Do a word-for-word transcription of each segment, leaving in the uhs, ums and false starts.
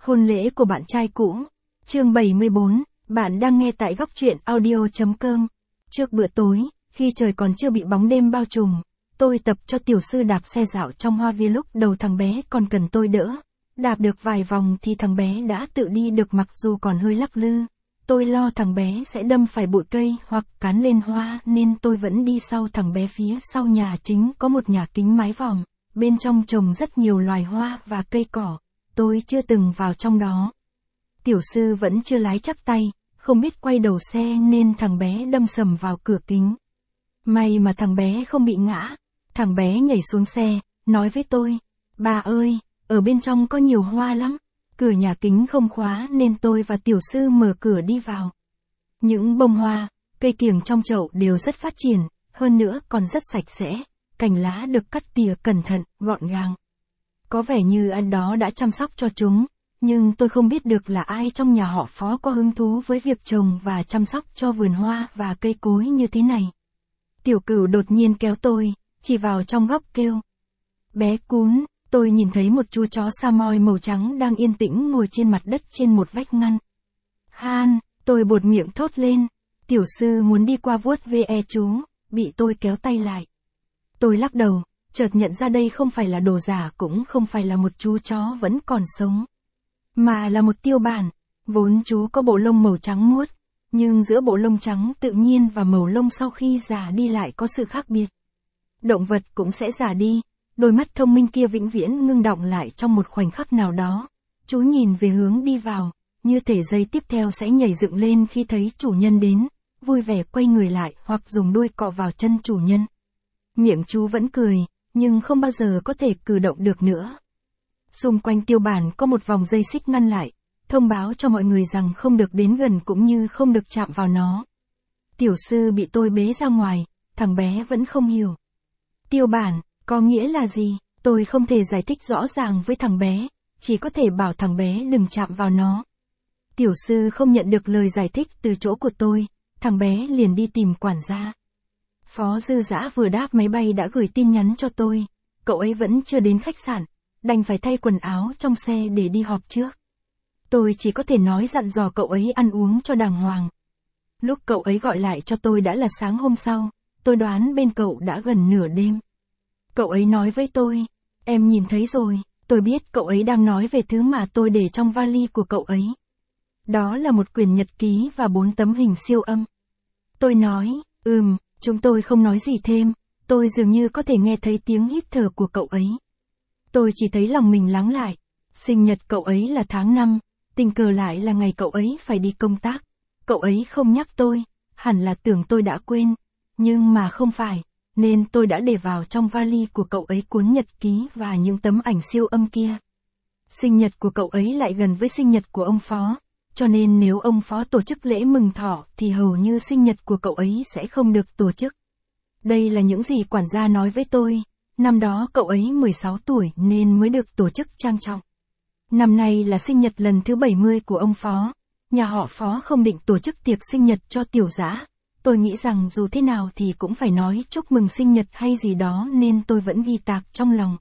Hôn lễ của bạn trai cũ. Chương bảy mươi bốn, bạn đang nghe tại góc truyện audio chấm com. Trước bữa tối, khi trời còn chưa bị bóng đêm bao trùm, tôi tập cho tiểu sư đạp xe dạo trong hoa viên lúc đầu thằng bé còn cần tôi đỡ. Đạp được vài vòng thì thằng bé đã tự đi được mặc dù còn hơi lắc lư. Tôi lo thằng bé sẽ đâm phải bụi cây hoặc cán lên hoa nên tôi vẫn đi sau thằng bé. Phía sau nhà chính có một nhà kính mái vòm, bên trong trồng rất nhiều loài hoa và cây cỏ. Tôi chưa từng vào trong đó. Tiểu sư vẫn chưa lái chắc tay, không biết quay đầu xe nên thằng bé đâm sầm vào cửa kính. May mà thằng bé không bị ngã. Thằng bé nhảy xuống xe, nói với tôi, bà ơi, ở bên trong có nhiều hoa lắm. Cửa nhà kính không khóa nên tôi và tiểu sư mở cửa đi vào. Những bông hoa, cây kiểng trong chậu đều rất phát triển, hơn nữa còn rất sạch sẽ, cành lá được cắt tỉa cẩn thận, gọn gàng. Có vẻ như anh đó đã chăm sóc cho chúng, nhưng tôi không biết được là ai trong nhà họ Phó có hứng thú với việc trồng và chăm sóc cho vườn hoa và cây cối như thế này. Tiểu Cửu đột nhiên kéo tôi, chỉ vào trong góc kêu. Bé Cún, tôi nhìn thấy một chú chó Samoy màu trắng đang yên tĩnh ngồi trên mặt đất trên một vách ngăn. Han, tôi buột miệng thốt lên. Tiểu sư muốn đi qua vuốt ve chú, bị tôi kéo tay lại. Tôi lắc đầu, chợt nhận ra đây không phải là đồ giả cũng không phải là một chú chó vẫn còn sống, mà là một tiêu bản. Vốn chú có bộ lông màu trắng muốt, nhưng giữa bộ lông trắng tự nhiên và màu lông sau khi già đi lại có sự khác biệt. Động vật cũng sẽ già đi, đôi mắt thông minh kia vĩnh viễn ngưng đọng lại trong một khoảnh khắc nào đó. Chú nhìn về hướng đi vào, như thể giây tiếp theo sẽ nhảy dựng lên khi thấy chủ nhân đến, vui vẻ quay người lại hoặc dùng đuôi cọ vào chân chủ nhân. Miệng chú vẫn cười, nhưng không bao giờ có thể cử động được nữa. Xung quanh tiêu bản có một vòng dây xích ngăn lại, thông báo cho mọi người rằng không được đến gần cũng như không được chạm vào nó. Tiểu sư bị tôi bế ra ngoài, thằng bé vẫn không hiểu. Tiêu bản, có nghĩa là gì? Tôi không thể giải thích rõ ràng với thằng bé, chỉ có thể bảo thằng bé đừng chạm vào nó. Tiểu sư không nhận được lời giải thích từ chỗ của tôi, thằng bé liền đi tìm quản gia. Phó Dư Dã vừa đáp máy bay đã gửi tin nhắn cho tôi, cậu ấy vẫn chưa đến khách sạn, đành phải thay quần áo trong xe để đi họp trước. Tôi chỉ có thể nói dặn dò cậu ấy ăn uống cho đàng hoàng. Lúc cậu ấy gọi lại cho tôi đã là sáng hôm sau, tôi đoán bên cậu đã gần nửa đêm. Cậu ấy nói với tôi, em nhìn thấy rồi, tôi biết cậu ấy đang nói về thứ mà tôi để trong vali của cậu ấy. Đó là một quyển nhật ký và bốn tấm hình siêu âm. Tôi nói, ừm, chúng tôi không nói gì thêm, tôi dường như có thể nghe thấy tiếng hít thở của cậu ấy. Tôi chỉ thấy lòng mình lắng lại, sinh nhật cậu ấy là tháng năm, tình cờ lại là ngày cậu ấy phải đi công tác. Cậu ấy không nhắc tôi, hẳn là tưởng tôi đã quên, nhưng mà không phải, nên tôi đã để vào trong vali của cậu ấy cuốn nhật ký và những tấm ảnh siêu âm kia. Sinh nhật của cậu ấy lại gần với sinh nhật của ông Phó, cho nên nếu ông Phó tổ chức lễ mừng thọ thì hầu như sinh nhật của cậu ấy sẽ không được tổ chức. Đây là những gì quản gia nói với tôi, năm đó cậu ấy mười sáu tuổi nên mới được tổ chức trang trọng. Năm nay là sinh nhật lần thứ bảy mươi của ông Phó, nhà họ Phó không định tổ chức tiệc sinh nhật cho Tiểu Dã. Tôi nghĩ rằng dù thế nào thì cũng phải nói chúc mừng sinh nhật hay gì đó nên tôi vẫn ghi tạc trong lòng.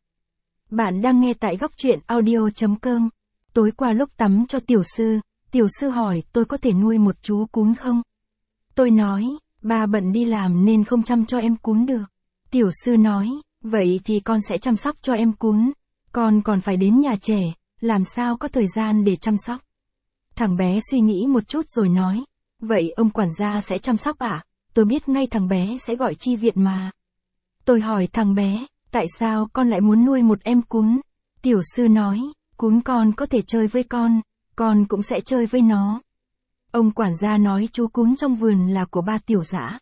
Bạn đang nghe tại góc truyện audio chấm com. Tối qua lúc tắm cho tiểu sư, tiểu sư hỏi tôi có thể nuôi một chú cún không? Tôi nói, ba bận đi làm nên không chăm cho em cún được. Tiểu sư nói, vậy thì con sẽ chăm sóc cho em cún. Con còn phải đến nhà trẻ, làm sao có thời gian để chăm sóc? Thằng bé suy nghĩ một chút rồi nói, vậy ông quản gia sẽ chăm sóc à? Tôi biết ngay thằng bé sẽ gọi chi viện mà. Tôi hỏi thằng bé, tại sao con lại muốn nuôi một em cún? Tiểu sư nói, cún con có thể chơi với con, con cũng sẽ chơi với nó. Ông quản gia nói chú cún trong vườn là của ba Tiểu Dã.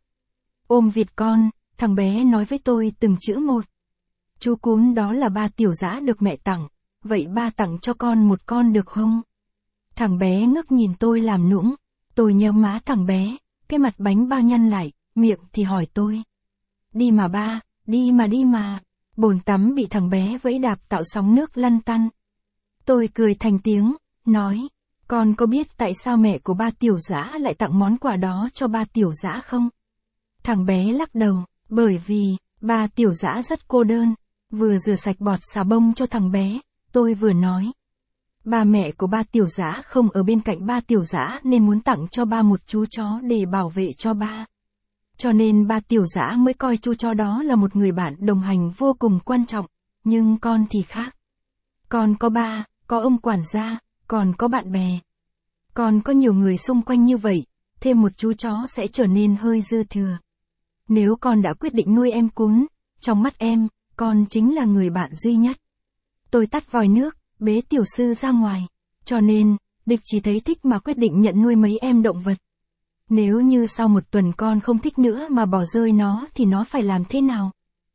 Ôm vịt con, thằng bé nói với tôi từng chữ một. Chú cún đó là ba Tiểu Dã được mẹ tặng, vậy ba tặng cho con một con được không? Thằng bé ngước nhìn tôi làm nũng, tôi nhéo má thằng bé, cái mặt bánh bao nhăn lại, miệng thì hỏi tôi. Đi mà ba, đi mà đi mà. Bồn tắm bị thằng bé vẫy đạp tạo sóng nước lăn tăn. Tôi cười thành tiếng, nói, con có biết tại sao mẹ của ba Tiểu Dã lại tặng món quà đó cho ba Tiểu Dã không? Thằng bé lắc đầu, bởi vì, ba Tiểu Dã rất cô đơn. Vừa rửa sạch bọt xà bông cho thằng bé, tôi vừa nói. Ba mẹ của ba Tiểu Dã không ở bên cạnh ba Tiểu Dã nên muốn tặng cho ba một chú chó để bảo vệ cho ba. Cho nên ba Tiểu Dã mới coi chú chó đó là một người bạn đồng hành vô cùng quan trọng, nhưng con thì khác. Con có ba, có ông quản gia, còn có bạn bè. Con có nhiều người xung quanh như vậy, thêm một chú chó sẽ trở nên hơi dư thừa. Nếu con đã quyết định nuôi em cún, trong mắt em, con chính là người bạn duy nhất. Tôi tắt vòi nước, bế Tiểu Sư ra ngoài. Cho nên, Địch chỉ thấy thích mà quyết định nhận nuôi mấy em động vật. Nếu như sau một tuần con không thích nữa mà bỏ rơi nó thì nó phải làm thế nào?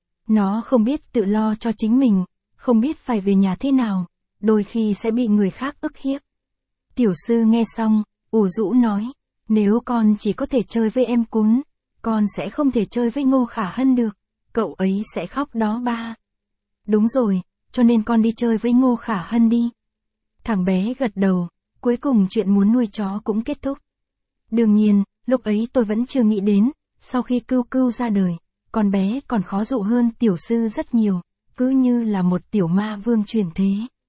Nó không biết tự lo cho chính mình, không biết phải về nhà thế nào, đôi khi sẽ bị người khác ức hiếp. Tiểu Sư nghe xong, ủ rũ nói, nếu con chỉ có thể chơi với em cún, con sẽ không thể chơi với Ngô Khả Hân được, cậu ấy sẽ khóc đó ba. Đúng rồi, cho nên con đi chơi với Ngô Khả Hân đi. Thằng bé gật đầu, cuối cùng chuyện muốn nuôi chó cũng kết thúc. Đương nhiên, lúc ấy tôi vẫn chưa nghĩ đến, sau khi Cưu Cưu ra đời, con bé còn khó dụ hơn Tiểu Sư rất nhiều, cứ như là một tiểu ma vương truyền thế.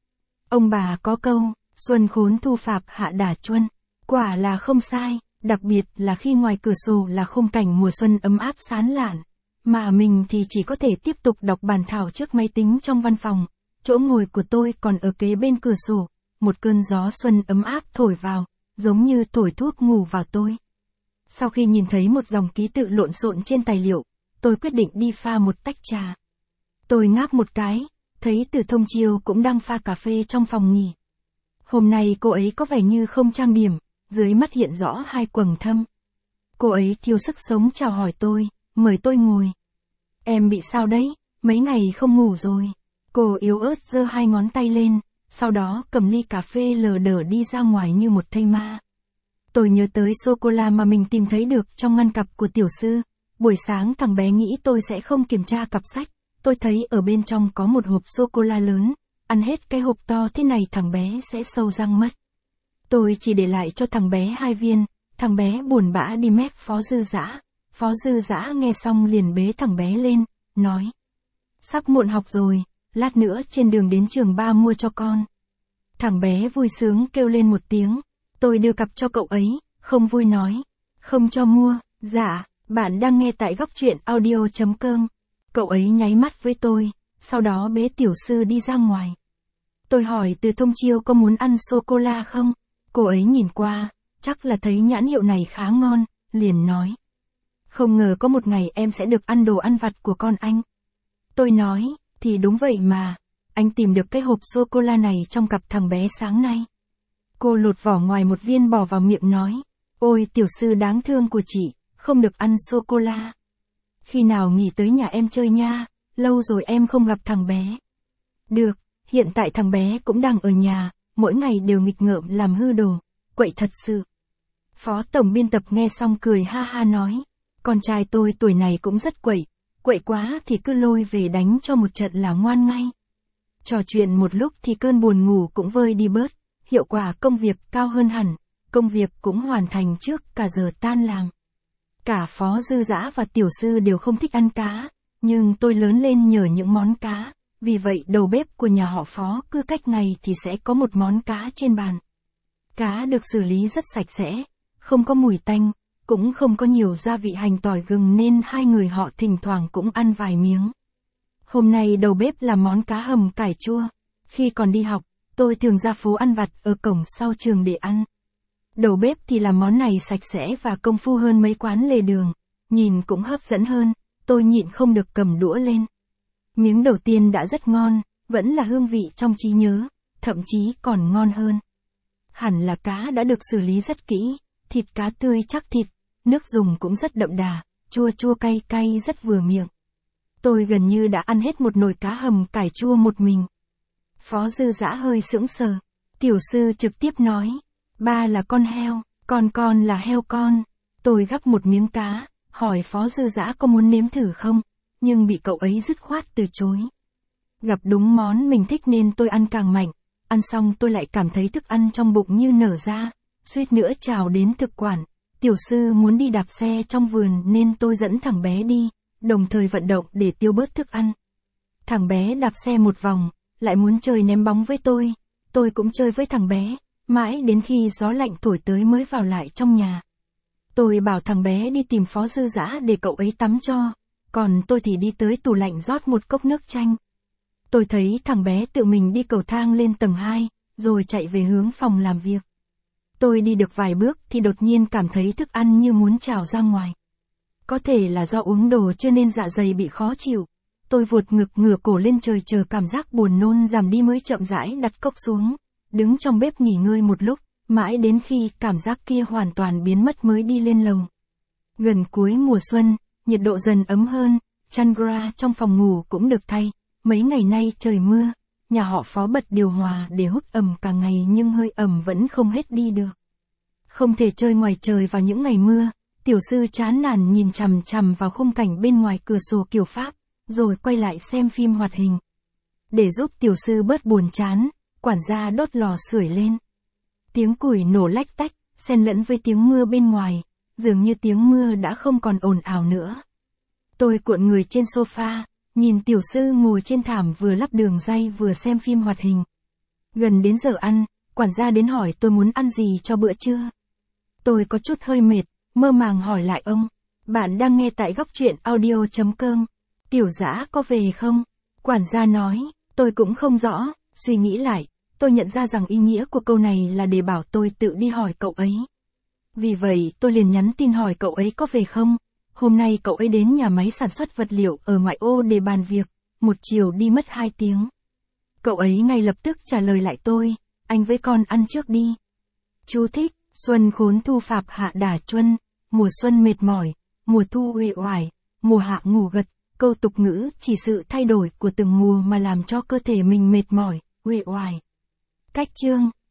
Ông bà có câu, xuân khốn thu phạp hạ đả chuân, quả là không sai, đặc biệt là khi ngoài cửa sổ là khung cảnh mùa xuân ấm áp sán lạn, mà mình thì chỉ có thể tiếp tục đọc bản thảo trước máy tính trong văn phòng, chỗ ngồi của tôi còn ở kế bên cửa sổ, một cơn gió xuân ấm áp thổi vào, giống như thổi thuốc ngủ vào tôi. Sau khi nhìn thấy một dòng ký tự lộn xộn trên tài liệu, tôi quyết định đi pha một tách trà. Tôi ngáp một cái, thấy Từ Thông Chiêu cũng đang pha cà phê trong phòng nghỉ. Hôm nay cô ấy có vẻ như không trang điểm, dưới mắt hiện rõ hai quầng thâm. Cô ấy thiếu sức sống chào hỏi tôi, mời tôi ngồi. Em bị sao đấy, mấy ngày không ngủ rồi. Cô yếu ớt giơ hai ngón tay lên, sau đó cầm ly cà phê lờ đờ đi ra ngoài như một thây ma. Tôi nhớ tới sô-cô-la mà mình tìm thấy được trong ngăn cặp của Tiểu Sư. Buổi sáng thằng bé nghĩ tôi sẽ không kiểm tra cặp sách, tôi thấy ở bên trong có một hộp sô-cô-la lớn, ăn hết cái hộp to thế này thằng bé sẽ sâu răng mất. Tôi chỉ để lại cho thằng bé hai viên, thằng bé buồn bã đi mép Phó Dư Dã. Phó Dư Dã nghe xong liền bế thằng bé lên, nói. Sắp muộn học rồi, lát nữa trên đường đến trường ba mua cho con. Thằng bé vui sướng kêu lên một tiếng, tôi đưa cặp cho cậu ấy, không vui nói. Không cho mua, dạ, bạn đang nghe tại góc truyện audio chấm com. Cậu ấy nháy mắt với tôi, sau đó bế Tiểu Sư đi ra ngoài. Tôi hỏi Từ Thông Chiêu có muốn ăn sô-cô-la không? Cô ấy nhìn qua, chắc là thấy nhãn hiệu này khá ngon, liền nói. Không ngờ có một ngày em sẽ được ăn đồ ăn vặt của con anh. Tôi nói, thì đúng vậy mà, anh tìm được cái hộp sô-cô-la này trong cặp thằng bé sáng nay. Cô lột vỏ ngoài một viên bỏ vào miệng nói, ôi Tiểu Sư đáng thương của chị, không được ăn sô-cô-la. Khi nào nghỉ tới nhà em chơi nha, lâu rồi em không gặp thằng bé. Được, hiện tại thằng bé cũng đang ở nhà, mỗi ngày đều nghịch ngợm làm hư đồ, quậy thật sự. Phó tổng biên tập nghe xong cười ha ha nói, con trai tôi tuổi này cũng rất quậy, quậy quá thì cứ lôi về đánh cho một trận là ngoan ngay. Trò chuyện một lúc thì cơn buồn ngủ cũng vơi đi bớt, hiệu quả công việc cao hơn hẳn, công việc cũng hoàn thành trước cả giờ tan làm. Cả Phó Dư Dã và Tiểu Sư đều không thích ăn cá, nhưng tôi lớn lên nhờ những món cá, vì vậy đầu bếp của nhà họ Phó cứ cách ngày thì sẽ có một món cá trên bàn. Cá được xử lý rất sạch sẽ, không có mùi tanh, cũng không có nhiều gia vị hành tỏi gừng nên hai người họ thỉnh thoảng cũng ăn vài miếng. Hôm nay đầu bếp làm món cá hầm cải chua. Khi còn đi học, tôi thường ra phố ăn vặt ở cổng sau trường để ăn. Đầu bếp thì làm món này sạch sẽ và công phu hơn mấy quán lề đường, nhìn cũng hấp dẫn hơn, tôi nhịn không được cầm đũa lên. Miếng đầu tiên đã rất ngon, vẫn là hương vị trong trí nhớ, thậm chí còn ngon hơn. Hẳn là cá đã được xử lý rất kỹ, thịt cá tươi chắc thịt, nước dùng cũng rất đậm đà, chua chua cay cay rất vừa miệng. Tôi gần như đã ăn hết một nồi cá hầm cải chua một mình. Phó Dư Dã hơi sững sờ. Tiểu Sư trực tiếp nói, ba là con heo, còn con là heo con. Tôi gắp một miếng cá, hỏi Phó Dư Dã có muốn nếm thử không, nhưng bị cậu ấy dứt khoát từ chối. Gặp đúng món mình thích nên tôi ăn càng mạnh, ăn xong tôi lại cảm thấy thức ăn trong bụng như nở ra, suýt nữa trào đến thực quản. Tiểu Sư muốn đi đạp xe trong vườn nên tôi dẫn thằng bé đi, đồng thời vận động để tiêu bớt thức ăn. Thằng bé đạp xe một vòng, lại muốn chơi ném bóng với tôi. Tôi cũng chơi với thằng bé, mãi đến khi gió lạnh thổi tới mới vào lại trong nhà. Tôi bảo thằng bé đi tìm Phó Dư Dã để cậu ấy tắm cho, còn tôi thì đi tới tủ lạnh rót một cốc nước chanh. Tôi thấy thằng bé tự mình đi cầu thang lên tầng hai, rồi chạy về hướng phòng làm việc. Tôi đi được vài bước thì đột nhiên cảm thấy thức ăn như muốn trào ra ngoài. Có thể là do uống đồ chưa nên dạ dày bị khó chịu. Tôi vuột ngực ngửa cổ lên trời chờ cảm giác buồn nôn giảm đi mới chậm rãi đặt cốc xuống, đứng trong bếp nghỉ ngơi một lúc, mãi đến khi cảm giác kia hoàn toàn biến mất mới đi lên lầu. Gần cuối mùa xuân, nhiệt độ dần ấm hơn, chăn gra trong phòng ngủ cũng được thay. Mấy ngày nay trời mưa, nhà họ Phó bật điều hòa để hút ẩm cả ngày nhưng hơi ẩm vẫn không hết đi được. Không thể chơi ngoài trời vào những ngày mưa, tiểu sư chán nản nhìn chằm chằm vào khung cảnh bên ngoài cửa sổ kiểu Pháp, rồi quay lại xem phim hoạt hình. Để giúp tiểu sư bớt buồn chán, quản gia đốt lò sưởi lên. Tiếng củi nổ lách tách, xen lẫn với tiếng mưa bên ngoài, dường như tiếng mưa đã không còn ồn ào nữa. Tôi cuộn người trên sofa, nhìn tiểu sư ngồi trên thảm vừa lắp đường ray vừa xem phim hoạt hình. Gần đến giờ ăn, quản gia đến hỏi tôi muốn ăn gì cho bữa trưa. Tôi có chút hơi mệt, mơ màng hỏi lại ông. Bạn đang nghe tại góc truyện audio chấm com. Tiểu Dã có về không? Quản gia nói, tôi cũng không rõ, suy nghĩ lại, tôi nhận ra rằng ý nghĩa của câu này là để bảo tôi tự đi hỏi cậu ấy. Vì vậy tôi liền nhắn tin hỏi cậu ấy có về không. Hôm nay cậu ấy đến nhà máy sản xuất vật liệu ở ngoại ô để bàn việc, một chiều đi mất hai tiếng. Cậu ấy ngay lập tức trả lời lại tôi, anh với con ăn trước đi. Chú thích, xuân khốn thu phạp hạ đả chuân, mùa xuân mệt mỏi, mùa thu uể oải, mùa hạ ngủ gật, câu tục ngữ chỉ sự thay đổi của từng mùa mà làm cho cơ thể mình mệt mỏi, uể oải. Cách chương